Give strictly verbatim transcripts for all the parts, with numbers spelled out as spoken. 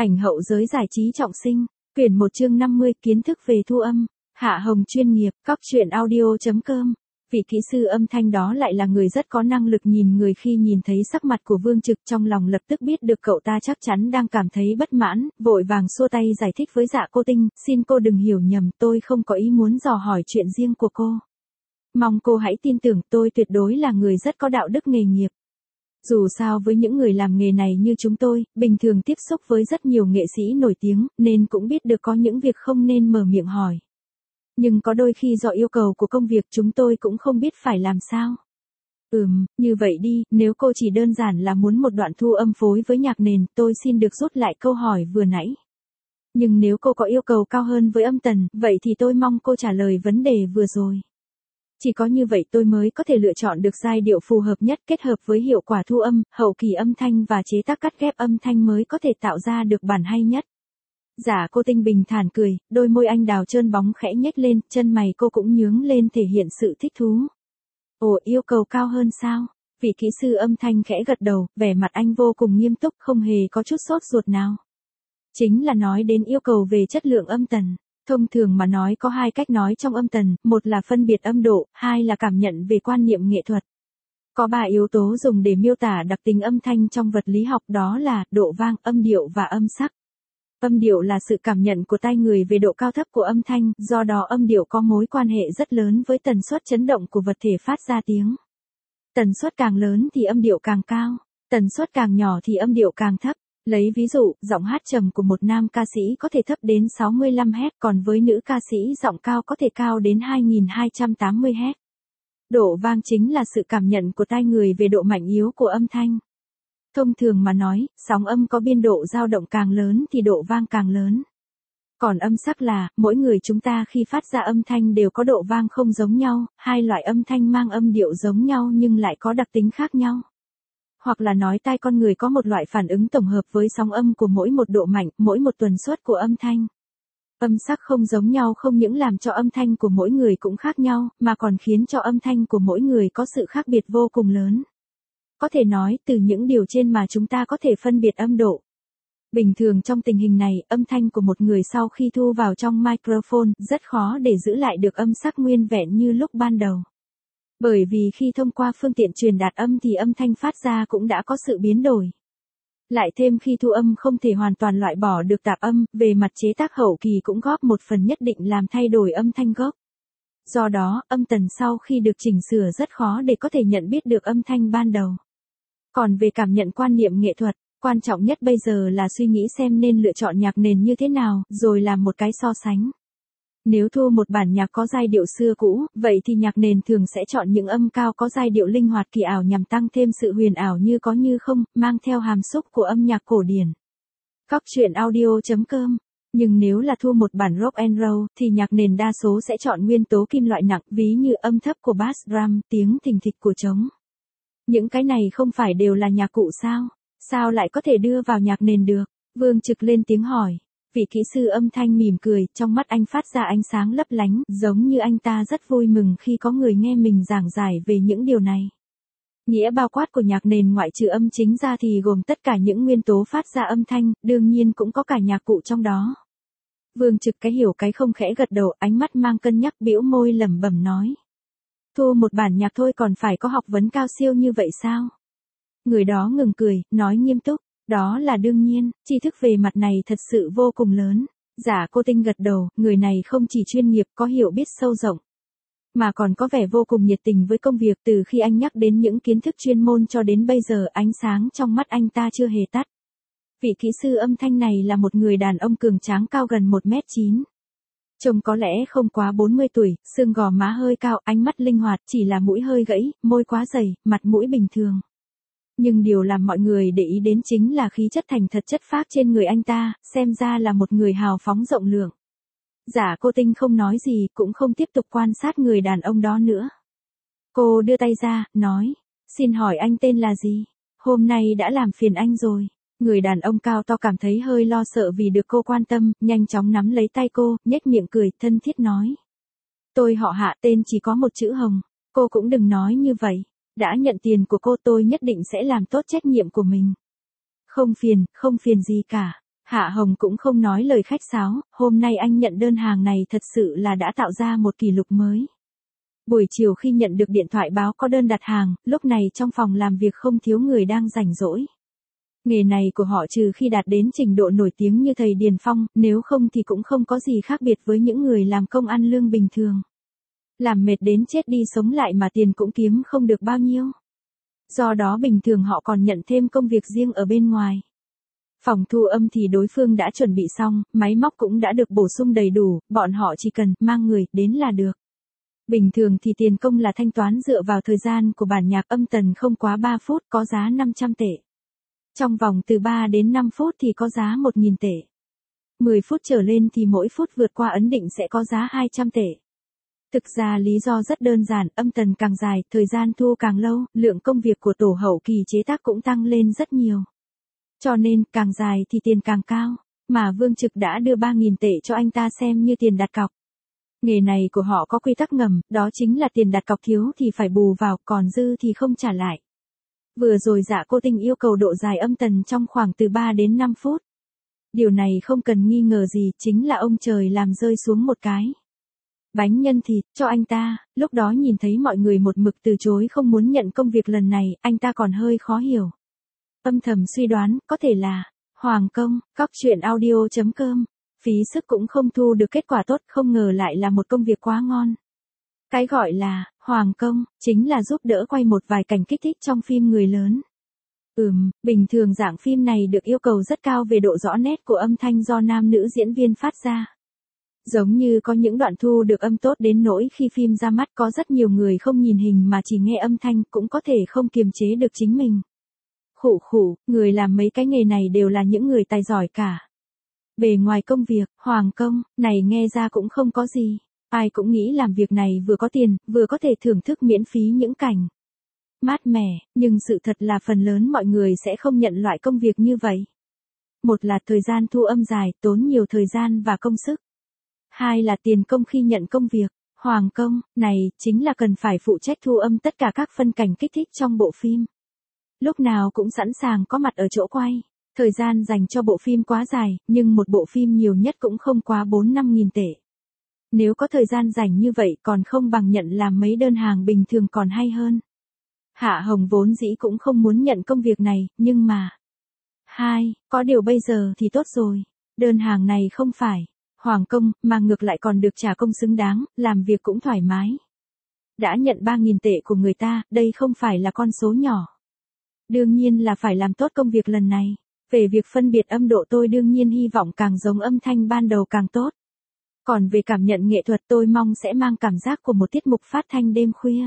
Ảnh hậu giới giải trí trọng sinh, quyển một chương năm mươi, kiến thức về thu âm, Hạ Hồng chuyên nghiệp, cóc truyện audio chấm com. Vị kỹ sư âm thanh đó lại là người rất có năng lực nhìn người, khi nhìn thấy sắc mặt của Vương Trực trong lòng lập tức biết được cậu ta chắc chắn đang cảm thấy bất mãn, vội vàng xua tay giải thích với Dạ Cô Tinh, xin cô đừng hiểu nhầm, tôi không có ý muốn dò hỏi chuyện riêng của cô. Mong cô hãy tin tưởng tôi tuyệt đối là người rất có đạo đức nghề nghiệp. Dù sao với những người làm nghề này như chúng tôi, bình thường tiếp xúc với rất nhiều nghệ sĩ nổi tiếng, nên cũng biết được có những việc không nên mở miệng hỏi. Nhưng có đôi khi do yêu cầu của công việc chúng tôi cũng không biết phải làm sao. Ừm, như vậy đi, nếu cô chỉ đơn giản là muốn một đoạn thu âm phối với nhạc nền, tôi xin được rút lại câu hỏi vừa nãy. Nhưng nếu cô có yêu cầu cao hơn với âm tần, vậy thì tôi mong cô trả lời vấn đề vừa rồi. Chỉ có như vậy tôi mới có thể lựa chọn được giai điệu phù hợp nhất, kết hợp với hiệu quả thu âm, hậu kỳ âm thanh và chế tác cắt ghép âm thanh mới có thể tạo ra được bản hay nhất. Dạ Cô Tinh bình thản cười, đôi môi anh đào trơn bóng khẽ nhếch lên, chân mày cô cũng nhướng lên thể hiện sự thích thú. Ồ, yêu cầu cao hơn sao? Vị kỹ sư âm thanh khẽ gật đầu, vẻ mặt anh vô cùng nghiêm túc, không hề có chút sốt ruột nào. Chính là nói đến yêu cầu về chất lượng âm tần. Thông thường mà nói có hai cách nói trong âm tần, một là phân biệt âm độ, hai là cảm nhận về quan niệm nghệ thuật. Có ba yếu tố dùng để miêu tả đặc tính âm thanh trong vật lý học, đó là độ vang, âm điệu và âm sắc. Âm điệu là sự cảm nhận của tai người về độ cao thấp của âm thanh, do đó âm điệu có mối quan hệ rất lớn với tần suất chấn động của vật thể phát ra tiếng. Tần suất càng lớn thì âm điệu càng cao, tần suất càng nhỏ thì âm điệu càng thấp. Lấy ví dụ, giọng hát trầm của một nam ca sĩ có thể thấp đến sáu mươi lăm héc, còn với nữ ca sĩ giọng cao có thể cao đến hai nghìn hai trăm tám mươi héc. Độ vang chính là sự cảm nhận của tai người về độ mạnh yếu của âm thanh. Thông thường mà nói, sóng âm có biên độ dao động càng lớn thì độ vang càng lớn. Còn âm sắc là, mỗi người chúng ta khi phát ra âm thanh đều có độ vang không giống nhau, hai loại âm thanh mang âm điệu giống nhau nhưng lại có đặc tính khác nhau. Hoặc là nói tai con người có một loại phản ứng tổng hợp với sóng âm của mỗi một độ mạnh, mỗi một tần suất của âm thanh. Âm sắc không giống nhau không những làm cho âm thanh của mỗi người cũng khác nhau, mà còn khiến cho âm thanh của mỗi người có sự khác biệt vô cùng lớn. Có thể nói, từ những điều trên mà chúng ta có thể phân biệt âm độ. Bình thường trong tình hình này, âm thanh của một người sau khi thu vào trong microphone, rất khó để giữ lại được âm sắc nguyên vẹn như lúc ban đầu. Bởi vì khi thông qua phương tiện truyền đạt âm thì âm thanh phát ra cũng đã có sự biến đổi. Lại thêm khi thu âm không thể hoàn toàn loại bỏ được tạp âm, về mặt chế tác hậu kỳ cũng góp một phần nhất định làm thay đổi âm thanh gốc. Do đó, âm tần sau khi được chỉnh sửa rất khó để có thể nhận biết được âm thanh ban đầu. Còn về cảm nhận quan niệm nghệ thuật, quan trọng nhất bây giờ là suy nghĩ xem nên lựa chọn nhạc nền như thế nào, rồi làm một cái so sánh. Nếu thu một bản nhạc có giai điệu xưa cũ, vậy thì nhạc nền thường sẽ chọn những âm cao có giai điệu linh hoạt kỳ ảo nhằm tăng thêm sự huyền ảo như có như không, mang theo hàm xúc của âm nhạc cổ điển. cóc truyện audio chấm com. Nhưng nếu là thu một bản rock and roll, thì nhạc nền đa số sẽ chọn nguyên tố kim loại nặng, ví như âm thấp của bass drum, tiếng thình thịch của trống. Những cái này không phải đều là nhạc cụ sao? Sao lại có thể đưa vào nhạc nền được? Vương Trực lên tiếng hỏi. Vị kỹ sư âm thanh mỉm cười, trong mắt anh phát ra ánh sáng lấp lánh, giống như anh ta rất vui mừng khi có người nghe mình giảng giải về những điều này. Nghĩa bao quát của nhạc nền ngoại trừ âm chính ra thì gồm tất cả những nguyên tố phát ra âm thanh, đương nhiên cũng có cả nhạc cụ trong đó. Vương Trực cái hiểu cái không khẽ gật đầu, ánh mắt mang cân nhắc, bĩu môi lẩm bẩm nói. Thu một bản nhạc thôi còn phải có học vấn cao siêu như vậy sao? Người đó ngừng cười, nói nghiêm túc. Đó là đương nhiên, tri thức về mặt này thật sự vô cùng lớn. Dạ Cô Tinh gật đầu, người này không chỉ chuyên nghiệp có hiểu biết sâu rộng, mà còn có vẻ vô cùng nhiệt tình với công việc. Từ khi anh nhắc đến những kiến thức chuyên môn cho đến bây giờ ánh sáng trong mắt anh ta chưa hề tắt. Vị kỹ sư âm thanh này là một người đàn ông cường tráng cao gần một mét chín. Trông có lẽ không quá bốn mươi tuổi, xương gò má hơi cao, ánh mắt linh hoạt, chỉ là mũi hơi gãy, môi quá dày, mặt mũi bình thường. Nhưng điều làm mọi người để ý đến chính là khí chất thành thật chất phác trên người anh ta, xem ra là một người hào phóng rộng lượng. Dạ Cô Tinh không nói gì, cũng không tiếp tục quan sát người đàn ông đó nữa. Cô đưa tay ra, nói, xin hỏi anh tên là gì? Hôm nay đã làm phiền anh rồi. Người đàn ông cao to cảm thấy hơi lo sợ vì được cô quan tâm, nhanh chóng nắm lấy tay cô, nhếch miệng cười, thân thiết nói. Tôi họ Hạ, tên chỉ có một chữ Hồng. Cô cũng đừng nói như vậy. Đã nhận tiền của cô tôi nhất định sẽ làm tốt trách nhiệm của mình. Không phiền, không phiền gì cả. Hạ Hồng cũng không nói lời khách sáo, hôm nay anh nhận đơn hàng này thật sự là đã tạo ra một kỷ lục mới. Buổi chiều khi nhận được điện thoại báo có đơn đặt hàng, lúc này trong phòng làm việc không thiếu người đang rảnh rỗi. Nghề này của họ trừ khi đạt đến trình độ nổi tiếng như thầy Điền Phong, nếu không thì cũng không có gì khác biệt với những người làm công ăn lương bình thường. Làm mệt đến chết đi sống lại mà tiền cũng kiếm không được bao nhiêu. Do đó bình thường họ còn nhận thêm công việc riêng ở bên ngoài. Phòng thu âm thì đối phương đã chuẩn bị xong, máy móc cũng đã được bổ sung đầy đủ, bọn họ chỉ cần mang người đến là được. Bình thường thì tiền công là thanh toán dựa vào thời gian của bản nhạc âm tần không quá ba phút có giá năm trăm tệ. Trong vòng từ ba đến năm phút thì có giá một nghìn tệ. mười phút trở lên thì mỗi phút vượt qua ấn định sẽ có giá hai trăm tệ. Thực ra lý do rất đơn giản, âm tần càng dài, thời gian thu càng lâu, lượng công việc của tổ hậu kỳ chế tác cũng tăng lên rất nhiều. Cho nên, càng dài thì tiền càng cao, mà Vương Trực đã đưa ba nghìn tệ cho anh ta xem như tiền đặt cọc. Nghề này của họ có quy tắc ngầm, đó chính là tiền đặt cọc thiếu thì phải bù vào, còn dư thì không trả lại. Vừa rồi Dạ Cô Tinh yêu cầu độ dài âm tần trong khoảng từ ba đến năm phút. Điều này không cần nghi ngờ gì, chính là ông trời làm rơi xuống một cái bánh nhân thịt cho anh ta. Lúc đó nhìn thấy mọi người một mực từ chối không muốn nhận công việc lần này, anh ta còn hơi khó hiểu. Âm thầm suy đoán, có thể là Hoàng Công, Cóc Truyện Audio chấm com. Phí sức cũng không thu được kết quả tốt, không ngờ lại là một công việc quá ngon. Cái gọi là Hoàng Công, chính là giúp đỡ quay một vài cảnh kích thích trong phim người lớn. Ừm, bình thường dạng phim này được yêu cầu rất cao về độ rõ nét của âm thanh do nam nữ diễn viên phát ra. Giống như có những đoạn thu được âm tốt đến nỗi khi phim ra mắt có rất nhiều người không nhìn hình mà chỉ nghe âm thanh cũng có thể không kiềm chế được chính mình. Khụ khụ, người làm mấy cái nghề này đều là những người tài giỏi cả. Bề ngoài công việc, Hoàng Công, này nghe ra cũng không có gì. Ai cũng nghĩ làm việc này vừa có tiền, vừa có thể thưởng thức miễn phí những cảnh mát mẻ, nhưng sự thật là phần lớn mọi người sẽ không nhận loại công việc như vậy. Một là thời gian thu âm dài, tốn nhiều thời gian và công sức. Hai là tiền công khi nhận công việc. Hoàng Công, này, chính là cần phải phụ trách thu âm tất cả các phân cảnh kích thích trong bộ phim. Lúc nào cũng sẵn sàng có mặt ở chỗ quay. Thời gian dành cho bộ phim quá dài, nhưng một bộ phim nhiều nhất cũng không quá bốn năm nghìn tệ. Nếu có thời gian dành như vậy còn không bằng nhận làm mấy đơn hàng bình thường còn hay hơn. Hạ Hồng vốn dĩ cũng không muốn nhận công việc này, nhưng mà... Hai, có điều bây giờ thì tốt rồi. Đơn hàng này không phải Hoàng Công, mà ngược lại còn được trả công xứng đáng, làm việc cũng thoải mái. Đã nhận ba nghìn tệ của người ta, đây không phải là con số nhỏ. Đương nhiên là phải làm tốt công việc lần này. Về việc phân biệt âm độ tôi đương nhiên hy vọng càng giống âm thanh ban đầu càng tốt. Còn về cảm nhận nghệ thuật tôi mong sẽ mang cảm giác của một tiết mục phát thanh đêm khuya.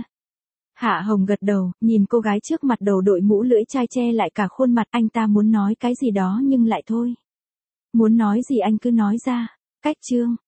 Hạ Hồng gật đầu, nhìn cô gái trước mặt đầu đội mũ lưỡi chai che lại cả khuôn mặt, anh ta muốn nói cái gì đó nhưng lại thôi. Muốn nói gì anh cứ nói ra. Cách chương.